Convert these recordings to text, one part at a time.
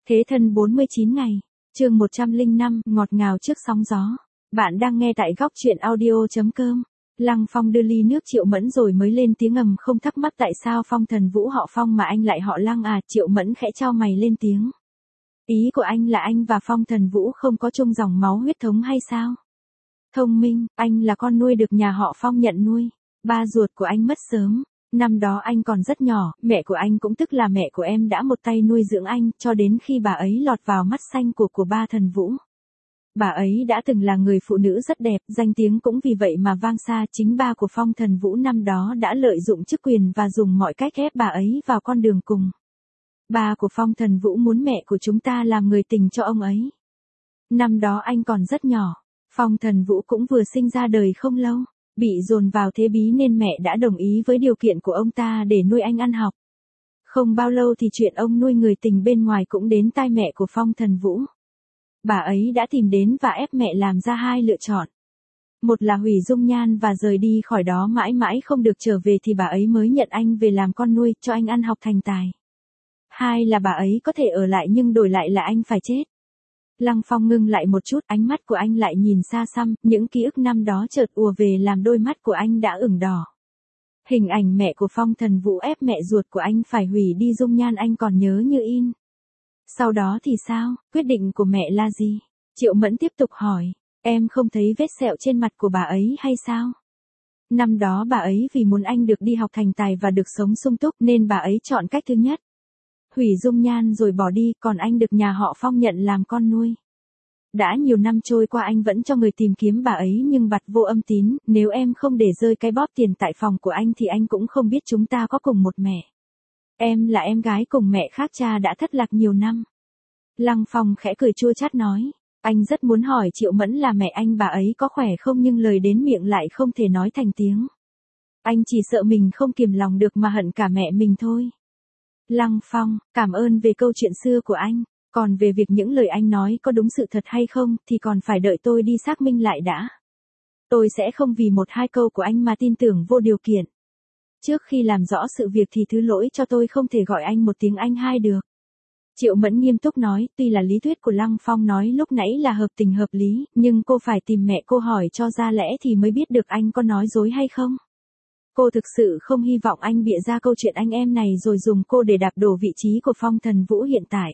Thế thân 49 ngày. Chương 105, ngọt ngào trước sóng gió. Bạn đang nghe tại góc truyện audio.com. Lăng Phong đưa ly nước Triệu Mẫn rồi mới lên tiếng ngầm, không thắc mắc tại sao Phong Thần Vũ họ Phong mà anh lại họ Lăng à. Triệu Mẫn khẽ chau mày lên tiếng. Ý của anh là anh và Phong Thần Vũ không có chung dòng máu huyết thống hay sao? Thông minh, anh là con nuôi được nhà họ Phong nhận nuôi. Ba ruột của anh mất sớm. Năm đó anh còn rất nhỏ, mẹ của anh cũng tức là mẹ của em đã một tay nuôi dưỡng anh, cho đến khi bà ấy lọt vào mắt xanh của ba Thần Vũ. Bà ấy đã từng là người phụ nữ rất đẹp, danh tiếng cũng vì vậy mà vang xa. Chính ba của Phong Thần Vũ năm đó đã lợi dụng chức quyền và dùng mọi cách ép bà ấy vào con đường cùng. Ba của Phong Thần Vũ muốn mẹ của chúng ta làm người tình cho ông ấy. Năm đó anh còn rất nhỏ, Phong Thần Vũ cũng vừa sinh ra đời không lâu. Bị dồn vào thế bí nên mẹ đã đồng ý với điều kiện của ông ta để nuôi anh ăn học. Không bao lâu thì chuyện ông nuôi người tình bên ngoài cũng đến tai mẹ của Phong Thần Vũ. Bà ấy đã tìm đến và ép mẹ làm ra hai lựa chọn. Một là hủy dung nhan và rời đi khỏi đó mãi mãi không được trở về thì bà ấy mới nhận anh về làm con nuôi, cho anh ăn học thành tài. Hai là bà ấy có thể ở lại nhưng đổi lại là anh phải chết. Lăng Phong ngưng lại một chút, ánh mắt của anh lại nhìn xa xăm, những ký ức năm đó chợt ùa về làm đôi mắt của anh đã ửng đỏ. Hình ảnh mẹ của Phong Thần Vũ ép mẹ ruột của anh phải hủy đi dung nhan anh còn nhớ như in. Sau đó thì sao, quyết định của mẹ là gì? Triệu Mẫn tiếp tục hỏi, em không thấy vết sẹo trên mặt của bà ấy hay sao? Năm đó bà ấy vì muốn anh được đi học thành tài và được sống sung túc nên bà ấy chọn cách thứ nhất. Hủy dung nhan rồi bỏ đi, còn anh được nhà họ Phong nhận làm con nuôi. Đã nhiều năm trôi qua anh vẫn cho người tìm kiếm bà ấy nhưng bặt vô âm tín, nếu em không để rơi cái bóp tiền tại phòng của anh thì anh cũng không biết chúng ta có cùng một mẹ. Em là em gái cùng mẹ khác, cha đã thất lạc nhiều năm. Lăng Phong khẽ cười chua chát nói, anh rất muốn hỏi Triệu Mẫn là mẹ anh bà ấy có khỏe không nhưng lời đến miệng lại không thể nói thành tiếng. Anh chỉ sợ mình không kiềm lòng được mà hận cả mẹ mình thôi. Lăng Phong, cảm ơn về câu chuyện xưa của anh, còn về việc những lời anh nói có đúng sự thật hay không thì còn phải đợi tôi đi xác minh lại đã. Tôi sẽ không vì một hai câu của anh mà tin tưởng vô điều kiện. Trước khi làm rõ sự việc thì thứ lỗi cho tôi không thể gọi anh một tiếng anh hai được. Triệu Mẫn nghiêm túc nói, tuy là lý thuyết của Lăng Phong nói lúc nãy là hợp tình hợp lý, nhưng cô phải tìm mẹ cô hỏi cho ra lẽ thì mới biết được anh có nói dối hay không. Cô thực sự không hy vọng anh bịa ra câu chuyện anh em này rồi dùng cô để đạp đổ vị trí của Phong Thần Vũ hiện tại.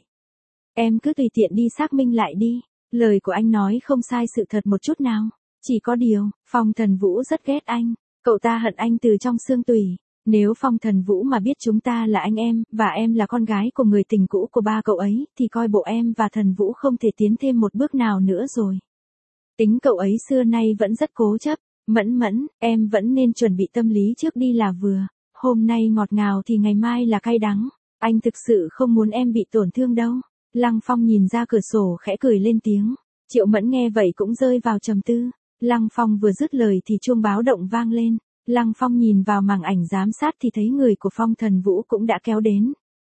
Em cứ tùy tiện đi xác minh lại đi, lời của anh nói không sai sự thật một chút nào. Chỉ có điều, Phong Thần Vũ rất ghét anh, cậu ta hận anh từ trong xương tủy. Nếu Phong Thần Vũ mà biết chúng ta là anh em, và em là con gái của người tình cũ của ba cậu ấy, thì coi bộ em và Thần Vũ không thể tiến thêm một bước nào nữa rồi. Tính cậu ấy xưa nay vẫn rất cố chấp. Mẫn, em vẫn nên chuẩn bị tâm lý trước đi là vừa. Hôm nay ngọt ngào thì ngày mai là cay đắng. Anh thực sự không muốn em bị tổn thương đâu. Lăng Phong nhìn ra cửa sổ khẽ cười lên tiếng. Triệu Mẫn nghe vậy cũng rơi vào trầm tư. Lăng Phong vừa dứt lời thì chuông báo động vang lên. Lăng Phong nhìn vào màn ảnh giám sát thì thấy người của Phong Thần Vũ cũng đã kéo đến.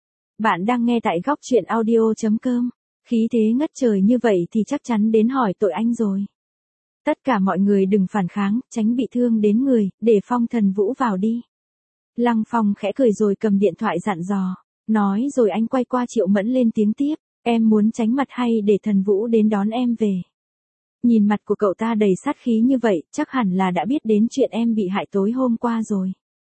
Bạn đang nghe tại góc truyện audio.com. Khí thế ngất trời như vậy thì chắc chắn đến hỏi tội anh rồi. Tất cả mọi người đừng phản kháng, tránh bị thương đến người, để Phong Thần Vũ vào đi. Lăng Phong khẽ cười rồi cầm điện thoại dặn dò. Nói rồi anh quay qua Triệu Mẫn lên tiếng tiếp. Em muốn tránh mặt hay để Thần Vũ đến đón em về? Nhìn mặt của cậu ta đầy sát khí như vậy, chắc hẳn là đã biết đến chuyện em bị hại tối hôm qua rồi.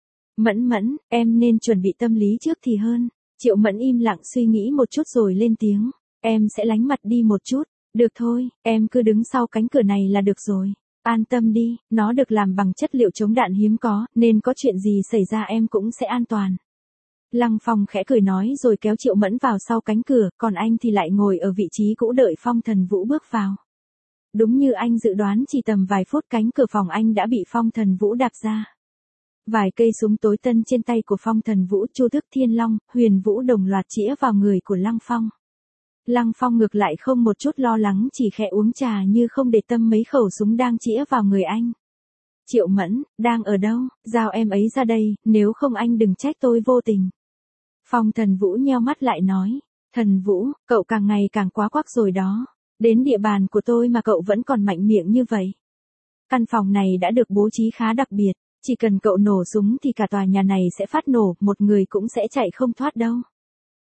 Mẫn, em nên chuẩn bị tâm lý trước thì hơn. Triệu Mẫn im lặng suy nghĩ một chút rồi lên tiếng. Em sẽ lánh mặt đi một chút. Được thôi, em cứ đứng sau cánh cửa này là được rồi. An tâm đi, nó được làm bằng chất liệu chống đạn hiếm có, nên có chuyện gì xảy ra em cũng sẽ an toàn. Lăng Phong khẽ cười nói rồi kéo Triệu Mẫn vào sau cánh cửa, còn anh thì lại ngồi ở vị trí cũ đợi Phong Thần Vũ bước vào. Đúng như anh dự đoán, chỉ tầm vài phút cánh cửa phòng anh đã bị Phong Thần Vũ đạp ra. Vài cây súng tối tân trên tay của Phong Thần Vũ, Chu Thức Thiên Long, Huyền Vũ đồng loạt chĩa vào người của Lăng Phong. Lăng Phong ngược lại không một chút lo lắng, chỉ khẽ uống trà như không để tâm mấy khẩu súng đang chĩa vào người anh. Triệu Mẫn, đang ở đâu, giao em ấy ra đây, nếu không anh đừng trách tôi vô tình. Phong Thần Vũ nheo mắt lại nói, Thần Vũ, cậu càng ngày càng quá quắc rồi đó. Đến địa bàn của tôi mà cậu vẫn còn mạnh miệng như vậy. Căn phòng này đã được bố trí khá đặc biệt, chỉ cần cậu nổ súng thì cả tòa nhà này sẽ phát nổ, một người cũng sẽ chạy không thoát đâu.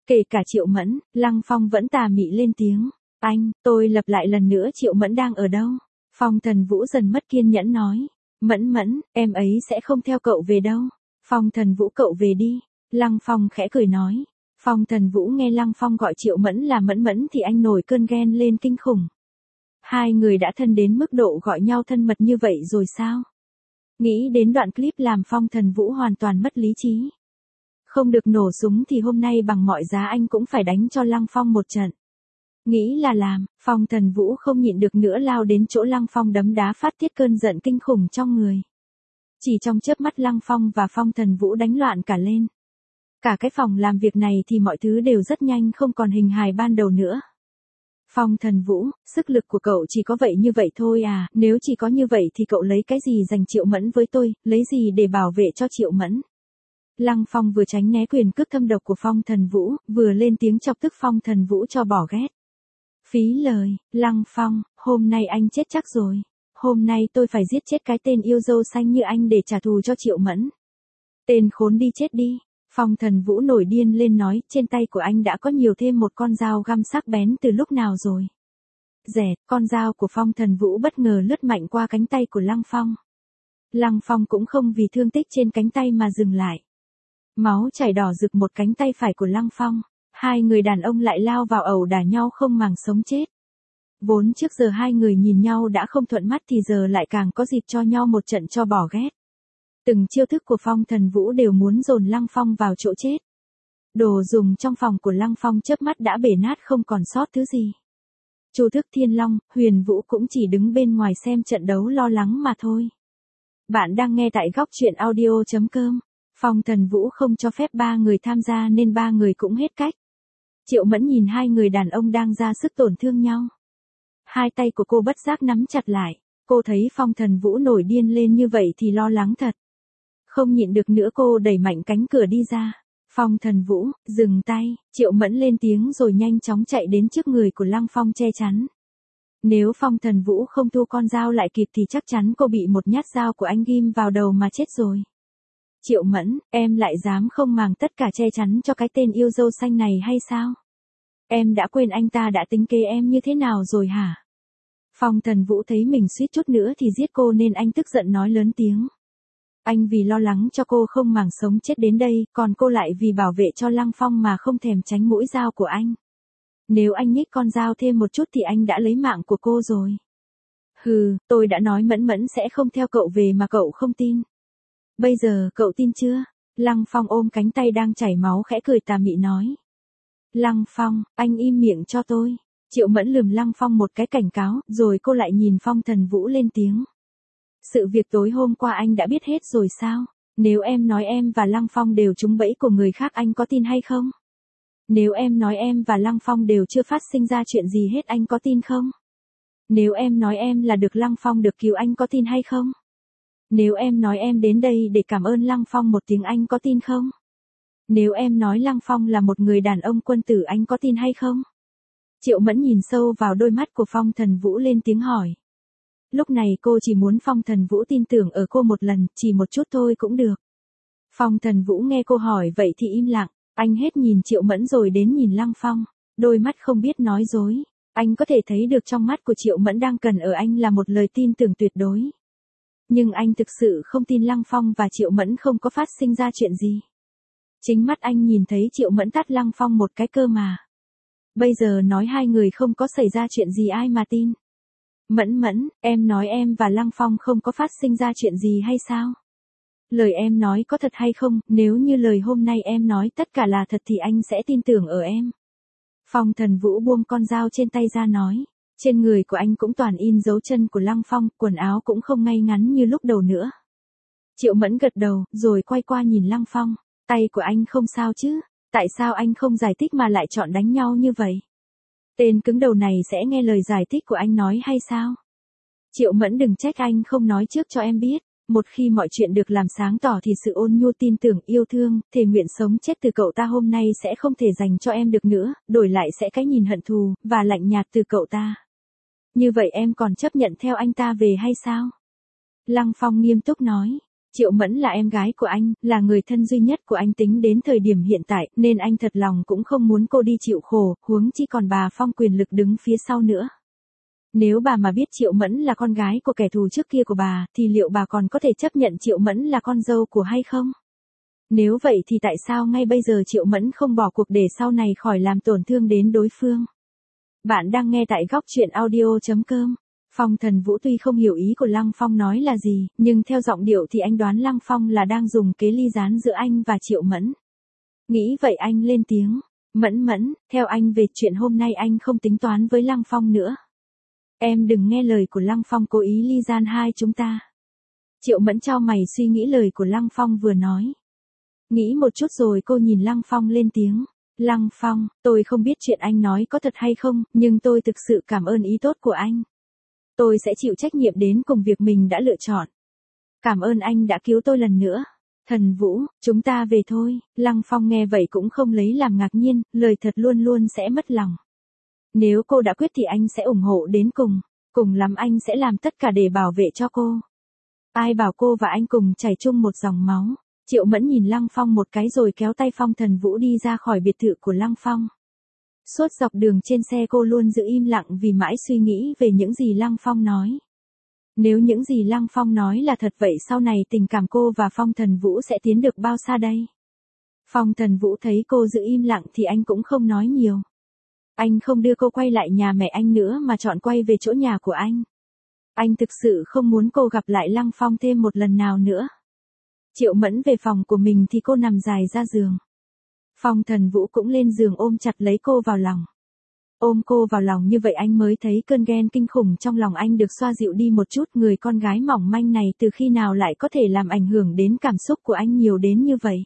Kể cả Triệu Mẫn, Lăng Phong vẫn tà mị lên tiếng. Anh, tôi lặp lại lần nữa Triệu Mẫn đang ở đâu? Phong Thần Vũ dần mất kiên nhẫn nói. Mẫn Mẫn, em ấy sẽ không theo cậu về đâu. Phong Thần Vũ cậu về đi. Lăng Phong khẽ cười nói. Phong Thần Vũ nghe Lăng Phong gọi Triệu Mẫn là Mẫn Mẫn thì anh nổi cơn ghen lên kinh khủng. Hai người đã thân đến mức độ gọi nhau thân mật như vậy rồi sao? Nghĩ đến đoạn clip làm Phong Thần Vũ hoàn toàn mất lý trí. Không được nổ súng thì hôm nay bằng mọi giá anh cũng phải đánh cho Lăng Phong một trận. Nghĩ là làm, Phong Thần Vũ không nhịn được nữa lao đến chỗ Lăng Phong đấm đá phát tiết cơn giận kinh khủng trong người. Chỉ trong chớp mắt Lăng Phong và Phong Thần Vũ đánh loạn cả lên. Cả cái phòng làm việc này thì mọi thứ đều rất nhanh không còn hình hài ban đầu nữa. Phong Thần Vũ, sức lực của cậu chỉ có vậy như vậy thôi à, nếu chỉ có như vậy thì cậu lấy cái gì giành Triệu Mẫn với tôi, lấy gì để bảo vệ cho Triệu Mẫn? Lăng Phong vừa tránh né quyền cước thâm độc của Phong Thần Vũ, vừa lên tiếng chọc tức Phong Thần Vũ cho bỏ ghét. Phí lời, Lăng Phong, hôm nay anh chết chắc rồi. Hôm nay tôi phải giết chết cái tên yêu dâu xanh như anh để trả thù cho Triệu Mẫn. Tên khốn đi chết đi. Phong Thần Vũ nổi điên lên nói, trên tay của anh đã có nhiều thêm một con dao găm sắc bén từ lúc nào rồi. Rẹt, con dao của Phong Thần Vũ bất ngờ lướt mạnh qua cánh tay của Lăng Phong. Lăng Phong cũng không vì thương tích trên cánh tay mà dừng lại. Máu chảy đỏ rực một cánh tay phải của Lăng Phong. Hai người đàn ông lại lao vào ẩu đả nhau không màng sống chết. Vốn trước giờ hai người nhìn nhau đã không thuận mắt thì giờ lại càng có dịp cho nhau một trận cho bỏ ghét. Từng chiêu thức của Phong Thần Vũ đều muốn dồn Lăng Phong vào chỗ chết. Đồ dùng trong phòng của Lăng Phong chớp mắt đã bể nát không còn sót thứ gì. Chu Thức Thiên Long, Huyền Vũ cũng chỉ đứng bên ngoài xem trận đấu lo lắng mà thôi. Bạn đang nghe tại góc truyện audio.com. Phong Thần Vũ không cho phép ba người tham gia nên ba người cũng hết cách. Triệu Mẫn nhìn hai người đàn ông đang ra sức tổn thương nhau. Hai tay của cô bất giác nắm chặt lại. Cô thấy Phong Thần Vũ nổi điên lên như vậy thì lo lắng thật. Không nhịn được nữa cô đẩy mạnh cánh cửa đi ra. Phong Thần Vũ, dừng tay. Triệu Mẫn lên tiếng rồi nhanh chóng chạy đến trước người của Lăng Phong che chắn. Nếu Phong Thần Vũ không thu con dao lại kịp thì chắc chắn cô bị một nhát dao của anh ghim vào đầu mà chết rồi. Triệu Mẫn, em lại dám không màng tất cả che chắn cho cái tên yêu dâu xanh này hay sao? Em đã quên anh ta đã tính kế em như thế nào rồi hả? Phong Thần Vũ thấy mình suýt chút nữa thì giết cô nên anh tức giận nói lớn tiếng. Anh vì lo lắng cho cô không màng sống chết đến đây, còn cô lại vì bảo vệ cho Lăng Phong mà không thèm tránh mũi dao của anh. Nếu anh nhích con dao thêm một chút thì anh đã lấy mạng của cô rồi. Hừ, tôi đã nói Mẫn Mẫn sẽ không theo cậu về mà cậu không tin. Bây giờ cậu tin chưa? Lăng Phong ôm cánh tay đang chảy máu khẽ cười tà mị nói. Lăng Phong, anh im miệng cho tôi. Triệu Mẫn lườm Lăng Phong một cái cảnh cáo, rồi cô lại nhìn Phong Thần Vũ lên tiếng. Sự việc tối hôm qua anh đã biết hết rồi sao? Nếu em nói em và Lăng Phong đều trúng bẫy của người khác anh có tin hay không? Nếu em nói em và Lăng Phong đều chưa phát sinh ra chuyện gì hết anh có tin không? Nếu em nói em là được Lăng Phong được cứu anh có tin hay không? Nếu em nói em đến đây để cảm ơn Lăng Phong một tiếng anh có tin không? Nếu em nói Lăng Phong là một người đàn ông quân tử anh có tin hay không? Triệu Mẫn nhìn sâu vào đôi mắt của Phong Thần Vũ lên tiếng hỏi. Lúc này cô chỉ muốn Phong Thần Vũ tin tưởng ở cô một lần, chỉ một chút thôi cũng được. Phong Thần Vũ nghe cô hỏi vậy thì im lặng, anh hết nhìn Triệu Mẫn rồi đến nhìn Lăng Phong, đôi mắt không biết nói dối. Anh có thể thấy được trong mắt của Triệu Mẫn đang cần ở anh là một lời tin tưởng tuyệt đối. Nhưng anh thực sự không tin Lăng Phong và Triệu Mẫn không có phát sinh ra chuyện gì. Chính mắt anh nhìn thấy Triệu Mẫn tát Lăng Phong một cái cơ mà. Bây giờ nói hai người không có xảy ra chuyện gì ai mà tin. Mẫn Mẫn, em nói em và Lăng Phong không có phát sinh ra chuyện gì hay sao? Lời em nói có thật hay không, nếu như lời hôm nay em nói tất cả là thật thì anh sẽ tin tưởng ở em. Phong Thần Vũ buông con dao trên tay ra nói. Trên người của anh cũng toàn in dấu chân của Lăng Phong, quần áo cũng không ngay ngắn như lúc đầu nữa. Triệu Mẫn gật đầu, rồi quay qua nhìn Lăng Phong. Tay của anh không sao chứ? Tại sao anh không giải thích mà lại chọn đánh nhau như vậy? Tên cứng đầu này sẽ nghe lời giải thích của anh nói hay sao? Triệu Mẫn đừng trách anh không nói trước cho em biết. Một khi mọi chuyện được làm sáng tỏ thì sự ôn nhu tin tưởng yêu thương, thề nguyện sống chết từ cậu ta hôm nay sẽ không thể dành cho em được nữa, đổi lại sẽ cái nhìn hận thù, và lạnh nhạt từ cậu ta. Như vậy em còn chấp nhận theo anh ta về hay sao? Lăng Phong nghiêm túc nói. Triệu Mẫn là em gái của anh, là người thân duy nhất của anh tính đến thời điểm hiện tại, nên anh thật lòng cũng không muốn cô đi chịu khổ, huống chi còn bà Phong quyền lực đứng phía sau nữa. Nếu bà mà biết Triệu Mẫn là con gái của kẻ thù trước kia của bà, thì liệu bà còn có thể chấp nhận Triệu Mẫn là con dâu của hay không? Nếu vậy thì tại sao ngay bây giờ Triệu Mẫn không bỏ cuộc để sau này khỏi làm tổn thương đến đối phương? Bạn đang nghe tại góc truyện audio.com. Phong Thần Vũ tuy không hiểu ý của Lăng Phong nói là gì, nhưng theo giọng điệu thì anh đoán Lăng Phong là đang dùng kế ly gián giữa anh và Triệu Mẫn. Nghĩ vậy anh lên tiếng, Mẫn, theo anh về chuyện hôm nay anh không tính toán với Lăng Phong nữa. Em đừng nghe lời của Lăng Phong cố ý ly gian hai chúng ta. Triệu Mẫn chau mày suy nghĩ lời của Lăng Phong vừa nói. Nghĩ một chút rồi cô nhìn Lăng Phong lên tiếng. Lăng Phong, tôi không biết chuyện anh nói có thật hay không, nhưng tôi thực sự cảm ơn ý tốt của anh. Tôi sẽ chịu trách nhiệm đến cùng việc mình đã lựa chọn. Cảm ơn anh đã cứu tôi lần nữa. Thần Vũ, chúng ta về thôi. Lăng Phong nghe vậy cũng không lấy làm ngạc nhiên, lời thật luôn luôn sẽ mất lòng. Nếu cô đã quyết thì anh sẽ ủng hộ đến cùng. Cùng lắm anh sẽ làm tất cả để bảo vệ cho cô. Ai bảo cô và anh cùng chảy chung một dòng máu. Triệu Mẫn nhìn Lăng Phong một cái rồi kéo tay Phong Thần Vũ đi ra khỏi biệt thự của Lăng Phong. Suốt dọc đường trên xe cô luôn giữ im lặng vì mãi suy nghĩ về những gì Lăng Phong nói. Nếu những gì Lăng Phong nói là thật vậy sau này tình cảm cô và Phong Thần Vũ sẽ tiến được bao xa đây? Phong Thần Vũ thấy cô giữ im lặng thì anh cũng không nói nhiều. Anh không đưa cô quay lại nhà mẹ anh nữa mà chọn quay về chỗ nhà của anh. Anh thực sự không muốn cô gặp lại Lăng Phong thêm một lần nào nữa. Triệu Mẫn về phòng của mình thì cô nằm dài ra giường. Phong Thần Vũ cũng lên giường ôm chặt lấy cô vào lòng. Ôm cô vào lòng như vậy anh mới thấy cơn ghen kinh khủng trong lòng anh được xoa dịu đi một chút. Người con gái mỏng manh này từ khi nào lại có thể làm ảnh hưởng đến cảm xúc của anh nhiều đến như vậy?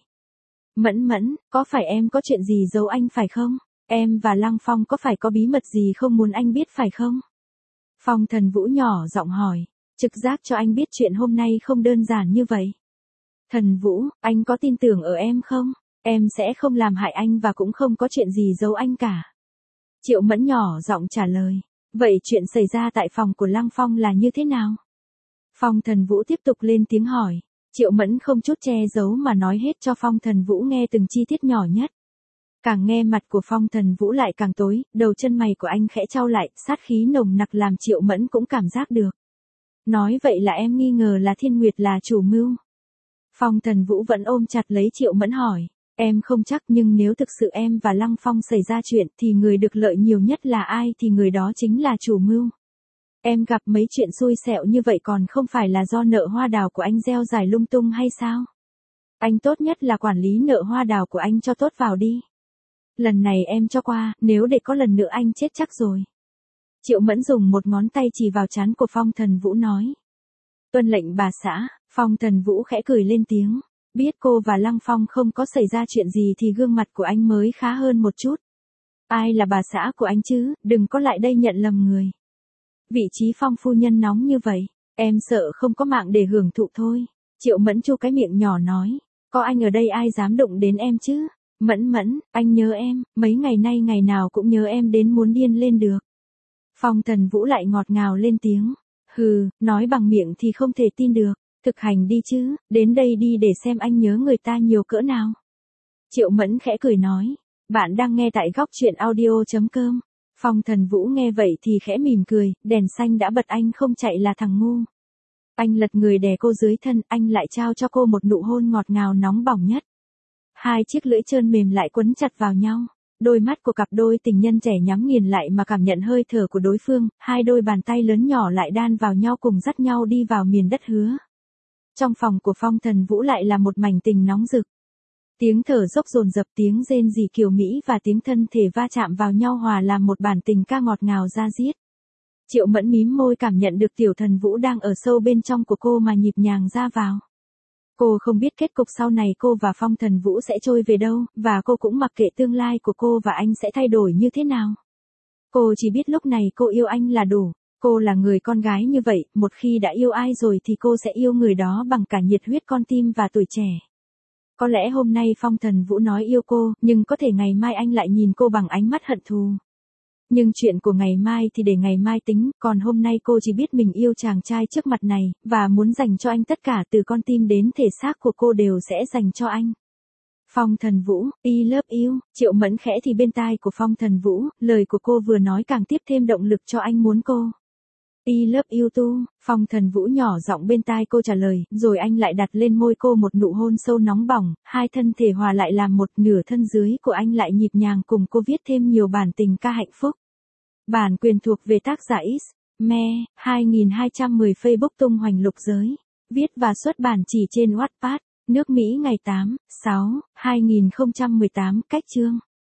Mẫn, có phải em có chuyện gì giấu anh phải không? Em và Lăng Phong có phải có bí mật gì không muốn anh biết phải không? Phong Thần Vũ nhỏ giọng hỏi, trực giác cho anh biết chuyện hôm nay không đơn giản như vậy. Thần Vũ, anh có tin tưởng ở em không? Em sẽ không làm hại anh và cũng không có chuyện gì giấu anh cả. Triệu Mẫn nhỏ giọng trả lời. Vậy chuyện xảy ra tại phòng của Lăng Phong là như thế nào? Phong Thần Vũ tiếp tục lên tiếng hỏi. Triệu Mẫn không chút che giấu mà nói hết cho Phong Thần Vũ nghe từng chi tiết nhỏ nhất. Càng nghe mặt của Phong Thần Vũ lại càng tối, đầu chân mày của anh khẽ chau lại, sát khí nồng nặc làm Triệu Mẫn cũng cảm giác được. Nói vậy là em nghi ngờ là Thiên Nguyệt là chủ mưu. Phong Thần Vũ vẫn ôm chặt lấy Triệu Mẫn hỏi. Em không chắc nhưng nếu thực sự em và Lăng Phong xảy ra chuyện thì người được lợi nhiều nhất là ai thì người đó chính là chủ mưu. Em gặp mấy chuyện xui xẻo như vậy còn không phải là do nợ hoa đào của anh gieo dài lung tung hay sao? Anh tốt nhất là quản lý nợ hoa đào của anh cho tốt vào đi. Lần này em cho qua, nếu để có lần nữa anh chết chắc rồi. Triệu Mẫn dùng một ngón tay chỉ vào trán của Phong Thần Vũ nói. Tuân lệnh bà xã. Phong Thần Vũ khẽ cười lên tiếng. Biết cô và Lăng Phong không có xảy ra chuyện gì thì gương mặt của anh mới khá hơn một chút. Ai là bà xã của anh chứ, đừng có lại đây nhận lầm người. Vị trí Phong phu nhân nóng như vậy, em sợ không có mạng để hưởng thụ thôi. Triệu Mẫn chu cái miệng nhỏ nói, có anh ở đây ai dám đụng đến em chứ? Mẫn, anh nhớ em, mấy ngày nay ngày nào cũng nhớ em đến muốn điên lên được. Phong Thần Vũ lại ngọt ngào lên tiếng, hừ, nói bằng miệng thì không thể tin được. Thực hành đi chứ, đến đây đi để xem anh nhớ người ta nhiều cỡ nào. Triệu Mẫn khẽ cười nói, bạn đang nghe tại góc truyện audio.com. Phong Thần Vũ nghe vậy thì khẽ mỉm cười, đèn xanh đã bật anh không chạy là thằng ngu. Anh lật người đè cô dưới thân, anh lại trao cho cô một nụ hôn ngọt ngào nóng bỏng nhất. Hai chiếc lưỡi trơn mềm lại quấn chặt vào nhau. Đôi mắt của cặp đôi tình nhân trẻ nhắm nghiền lại mà cảm nhận hơi thở của đối phương, hai đôi bàn tay lớn nhỏ lại đan vào nhau cùng dắt nhau đi vào miền đất hứa. Trong phòng của Phong Thần Vũ lại là một mảnh tình nóng rực. Tiếng thở dốc dồn dập, tiếng rên rỉ kiều mỹ và tiếng thân thể va chạm vào nhau hòa làm một bản tình ca ngọt ngào da diết. Triệu Mẫn mím môi cảm nhận được Tiểu Thần Vũ đang ở sâu bên trong của cô mà nhịp nhàng ra vào. Cô không biết kết cục sau này cô và Phong Thần Vũ sẽ trôi về đâu, và cô cũng mặc kệ tương lai của cô và anh sẽ thay đổi như thế nào. Cô chỉ biết lúc này cô yêu anh là đủ. Cô là người con gái như vậy, một khi đã yêu ai rồi thì cô sẽ yêu người đó bằng cả nhiệt huyết con tim và tuổi trẻ. Có lẽ hôm nay Phong Thần Vũ nói yêu cô, nhưng có thể ngày mai anh lại nhìn cô bằng ánh mắt hận thù. Nhưng chuyện của ngày mai thì để ngày mai tính, còn hôm nay cô chỉ biết mình yêu chàng trai trước mặt này, và muốn dành cho anh tất cả từ con tim đến thể xác của cô đều sẽ dành cho anh. Phong Thần Vũ, I love you, Triệu Mẫn khẽ thì bên tai của Phong Thần Vũ, lời của cô vừa nói càng tiếp thêm động lực cho anh muốn cô. I love you too, Phong Thần Vũ nhỏ giọng bên tai cô trả lời, rồi anh lại đặt lên môi cô một nụ hôn sâu nóng bỏng, hai thân thể hòa lại làm một, nửa thân dưới của anh lại nhịp nhàng cùng cô viết thêm nhiều bản tình ca hạnh phúc. Bản quyền thuộc về tác giả X, Me, 2210 Facebook tung hoành lục giới. Viết và xuất bản chỉ trên Wattpad, nước Mỹ ngày 8/6/2018, cách chương.